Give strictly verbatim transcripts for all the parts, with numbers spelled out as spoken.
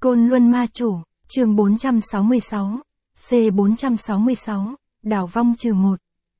Côn Luân Ma Chủ, chương bốn trăm sáu mươi sáu, C bốn trăm sáu mươi sáu, đảo vong trừ một.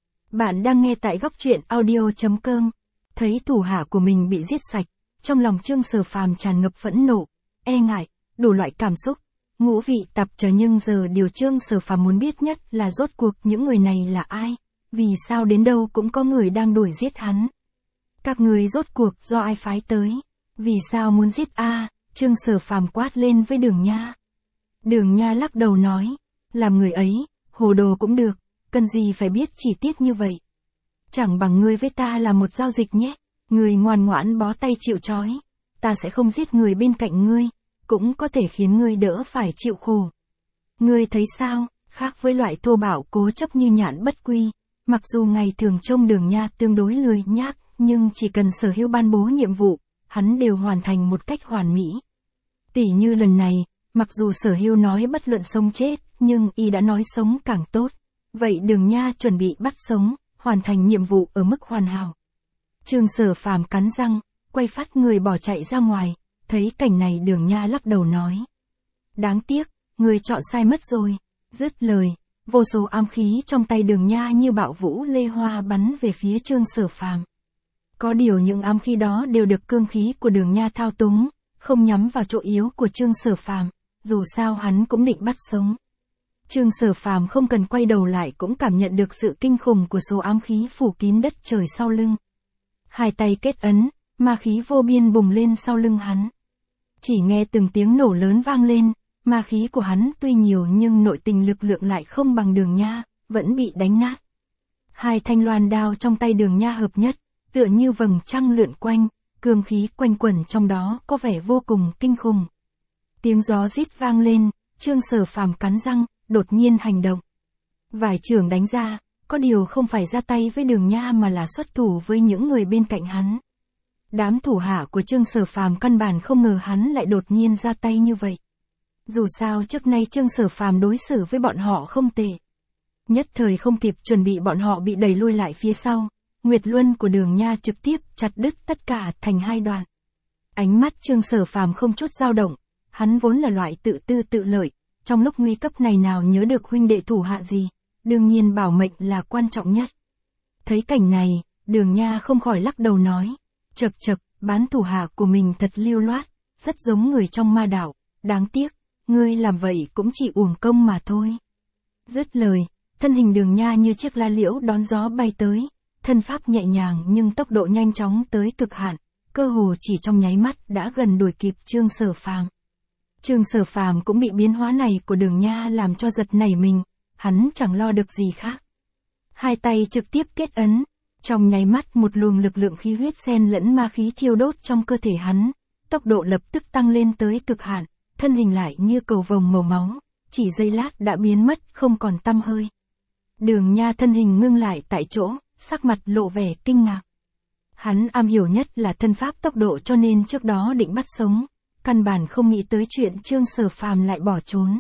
Bạn đang nghe tại góc truyện audio.com. Thấy thủ hạ của mình bị giết sạch, trong lòng Trương Sở Phàm tràn ngập phẫn nộ, e ngại, đủ loại cảm xúc, ngũ vị tạp trở, nhưng giờ điều Trương Sở Phàm muốn biết nhất là rốt cuộc những người này là ai, vì sao đến đâu cũng có người đang đuổi giết hắn. Các người rốt cuộc do ai phái tới, vì sao muốn giết a? Trương Sở Phàm quát lên với Đường Nha. Đường Nha lắc đầu nói, làm người ấy, hồ đồ cũng được, cần gì phải biết chi tiết như vậy. Chẳng bằng ngươi với ta là một giao dịch nhé, ngươi ngoan ngoãn bó tay chịu trói, ta sẽ không giết người bên cạnh ngươi, cũng có thể khiến ngươi đỡ phải chịu khổ. Ngươi thấy sao, khác với loại thô bạo cố chấp như Nhạn Bất Quy, mặc dù ngày thường trông Đường Nha tương đối lười nhác, nhưng chỉ cần Sở Hữu ban bố nhiệm vụ, hắn đều hoàn thành một cách hoàn mỹ. Tỉ như lần này, mặc dù Sở Hữu nói bất luận sống chết, nhưng y đã nói sống càng tốt. Vậy Đường Nha chuẩn bị bắt sống, hoàn thành nhiệm vụ ở mức hoàn hảo. Trương Sở Phàm cắn răng, quay phát người bỏ chạy ra ngoài, thấy cảnh này Đường Nha lắc đầu nói. Đáng tiếc, người chọn sai mất rồi. Dứt lời, vô số ám khí trong tay Đường Nha như bạo vũ lê hoa bắn về phía Trương Sở Phàm. Có điều những ám khí đó đều được cương khí của Đường Nha thao túng, không nhắm vào chỗ yếu của Trương Sở Phàm, dù sao hắn cũng định bắt sống. Trương Sở Phàm không cần quay đầu lại cũng cảm nhận được sự kinh khủng của số ám khí phủ kín đất trời sau lưng. Hai tay kết ấn, ma khí vô biên bùng lên sau lưng hắn. Chỉ nghe từng tiếng nổ lớn vang lên, ma khí của hắn tuy nhiều nhưng nội tình lực lượng lại không bằng Đường Nha, vẫn bị đánh nát. Hai thanh loan đao trong tay Đường Nha hợp nhất, tựa như vầng trăng lượn quanh, cương khí quanh quẩn trong đó có vẻ vô cùng kinh khủng. Tiếng gió rít vang lên, Trương Sở Phàm cắn răng, đột nhiên hành động. Vài chưởng đánh ra, có điều không phải ra tay với Đường Nha mà là xuất thủ với những người bên cạnh hắn. Đám thủ hạ của Trương Sở Phàm căn bản không ngờ hắn lại đột nhiên ra tay như vậy. Dù sao trước nay Trương Sở Phàm đối xử với bọn họ không tệ. Nhất thời không kịp chuẩn bị, bọn họ bị đẩy lui lại phía sau. Nguyệt luân của Đường Nha trực tiếp chặt đứt tất cả thành hai đoạn. Ánh mắt Trương Sở Phàm không chút dao động, hắn vốn là loại tự tư tự lợi, trong lúc nguy cấp này nào nhớ được huynh đệ thủ hạ gì, đương nhiên bảo mệnh là quan trọng nhất. Thấy cảnh này, Đường Nha không khỏi lắc đầu nói, chậc chậc, bán thủ hạ của mình thật lưu loát, rất giống người trong ma đạo, đáng tiếc, ngươi làm vậy cũng chỉ uổng công mà thôi. Dứt lời, thân hình Đường Nha như chiếc lá liễu đón gió bay tới. Thân pháp nhẹ nhàng nhưng tốc độ nhanh chóng tới cực hạn, cơ hồ chỉ trong nháy mắt đã gần đuổi kịp Trương Sở Phàm. Trương Sở Phàm cũng bị biến hóa này của Đường Nha làm cho giật nảy mình, hắn chẳng lo được gì khác. Hai tay trực tiếp kết ấn, trong nháy mắt một luồng lực lượng khí huyết xen lẫn ma khí thiêu đốt trong cơ thể hắn, tốc độ lập tức tăng lên tới cực hạn, thân hình lại như cầu vồng màu máu, chỉ giây lát đã biến mất không còn tăm hơi. Đường Nha thân hình ngưng lại tại chỗ, sắc mặt lộ vẻ kinh ngạc. Hắn am hiểu nhất là thân pháp tốc độ, cho nên trước đó định bắt sống, căn bản không nghĩ tới chuyện Trương Sở Phàm lại bỏ trốn.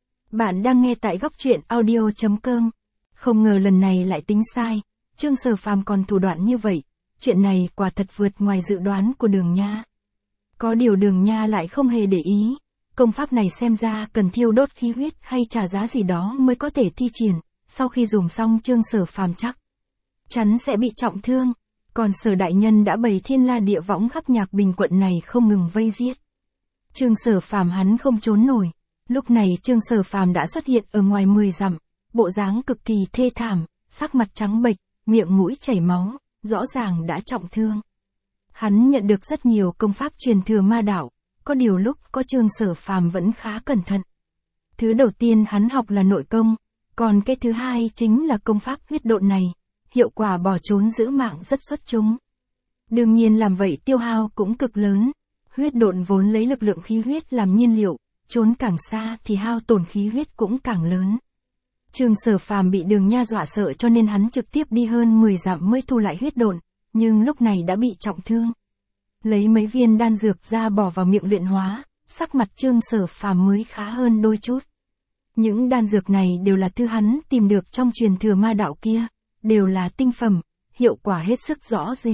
Bạn đang nghe tại góc truyện audio.com. Không ngờ lần này lại tính sai, Trương Sở Phàm còn thủ đoạn như vậy, chuyện này quả thật vượt ngoài dự đoán của Đường Nha. Có điều Đường Nha lại không hề để ý, công pháp này xem ra cần thiêu đốt khí huyết hay trả giá gì đó mới có thể thi triển, sau khi dùng xong Trương Sở Phàm chắc chắn sẽ bị trọng thương, còn Sở đại nhân đã bày thiên la địa võng khắp Nhạc Bình quận này không ngừng vây giết. Trương Sở Phàm hắn không trốn nổi, lúc này Trương Sở Phàm đã xuất hiện ở ngoài mười dặm, bộ dáng cực kỳ thê thảm, sắc mặt trắng bệch, miệng mũi chảy máu, rõ ràng đã trọng thương. Hắn nhận được rất nhiều công pháp truyền thừa ma đạo, có điều lúc có Trương Sở Phàm vẫn khá cẩn thận. Thứ đầu tiên hắn học là nội công, còn cái thứ hai chính là công pháp huyết độn này. Hiệu quả bỏ trốn giữ mạng rất xuất chúng. Đương nhiên làm vậy tiêu hao cũng cực lớn. Huyết độn vốn lấy lực lượng khí huyết làm nhiên liệu, trốn càng xa thì hao tổn khí huyết cũng càng lớn. Trương Sở Phàm bị Đường Nha dọa sợ cho nên hắn trực tiếp đi hơn mười dặm mới thu lại huyết độn, nhưng lúc này đã bị trọng thương. Lấy mấy viên đan dược ra bỏ vào miệng luyện hóa, sắc mặt Trương Sở Phàm mới khá hơn đôi chút. Những đan dược này đều là thứ hắn tìm được trong truyền thừa ma đạo kia. Đều là tinh phẩm, hiệu quả hết sức rõ rệt.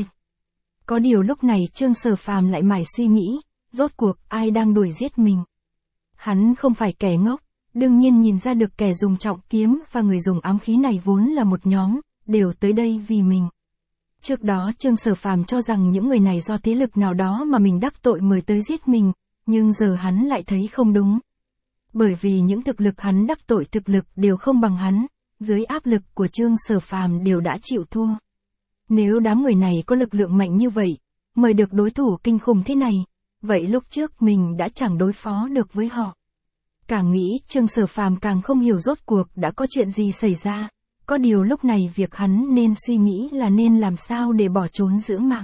Có điều lúc này Trương Sở Phàm lại mải suy nghĩ, rốt cuộc ai đang đuổi giết mình. Hắn không phải kẻ ngốc, đương nhiên nhìn ra được kẻ dùng trọng kiếm và người dùng ám khí này vốn là một nhóm, đều tới đây vì mình. Trước đó Trương Sở Phàm cho rằng những người này do thế lực nào đó mà mình đắc tội mời tới giết mình, nhưng giờ hắn lại thấy không đúng. Bởi vì những thực lực hắn đắc tội thực lực đều không bằng hắn, dưới áp lực của Trương Sở Phàm đều đã chịu thua. Nếu đám người này có lực lượng mạnh như vậy, mời được đối thủ kinh khủng thế này, vậy lúc trước mình đã chẳng đối phó được với họ. Càng nghĩ Trương Sở Phàm càng không hiểu rốt cuộc đã có chuyện gì xảy ra, có điều lúc này việc hắn nên suy nghĩ là nên làm sao để bỏ trốn giữ mạng.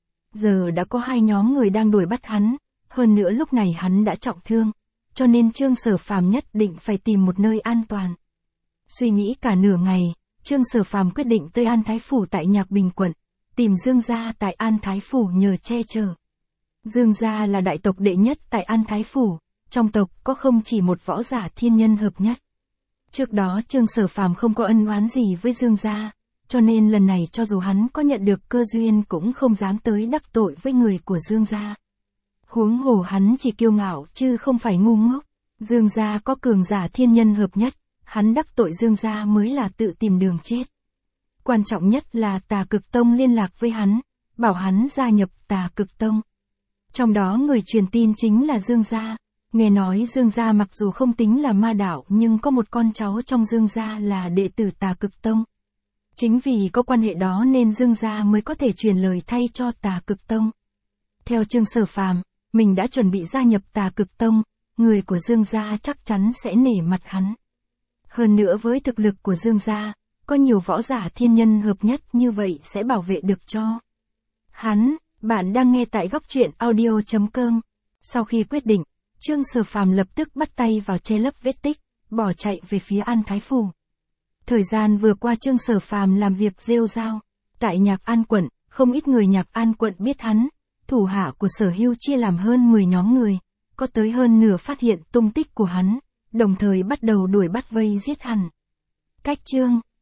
Giờ đã có hai nhóm người đang đuổi bắt hắn, hơn nữa lúc này hắn đã trọng thương, cho nên Trương Sở Phàm nhất định phải tìm một nơi an toàn. Suy nghĩ cả nửa ngày, Trương Sở Phàm quyết định tới An Thái Phủ tại Nhạc Bình quận, tìm Dương gia tại An Thái Phủ nhờ che chở. Dương gia là đại tộc đệ nhất tại An Thái Phủ, trong tộc có không chỉ một võ giả thiên nhân hợp nhất. Trước đó Trương Sở Phàm không có ân oán gì với Dương gia, cho nên lần này cho dù hắn có nhận được cơ duyên cũng không dám tới đắc tội với người của Dương gia. Huống hồ hắn chỉ kiêu ngạo chứ không phải ngu ngốc, Dương gia có cường giả thiên nhân hợp nhất, hắn đắc tội Dương gia mới là tự tìm đường chết. Quan trọng nhất là Tà Cực Tông liên lạc với hắn, bảo hắn gia nhập Tà Cực Tông. Trong đó người truyền tin chính là Dương gia. Nghe nói Dương gia mặc dù không tính là ma đạo nhưng có một con cháu trong Dương gia là đệ tử Tà Cực Tông. Chính vì có quan hệ đó nên Dương gia mới có thể truyền lời thay cho Tà Cực Tông. Theo Trương Sở Phàm, mình đã chuẩn bị gia nhập Tà Cực Tông, người của Dương gia chắc chắn sẽ nể mặt hắn. Hơn nữa với thực lực của Dương gia, có nhiều võ giả thiên nhân hợp nhất như vậy sẽ bảo vệ được cho hắn. Bạn đang nghe tại góc truyện audio chấm com. Sau khi quyết định, Trương Sở Phàm lập tức bắt tay vào che lấp vết tích, bỏ chạy về phía An Thái Phủ. Thời gian vừa qua Trương Sở Phàm làm việc rêu rao, tại Nhạc An quận, không ít người Nhạc An quận biết hắn, thủ hạ của Sở Hưu chia làm hơn mười nhóm người, có tới hơn nửa phát hiện tung tích của hắn, đồng thời bắt đầu đuổi bắt vây giết hắn. Cách chương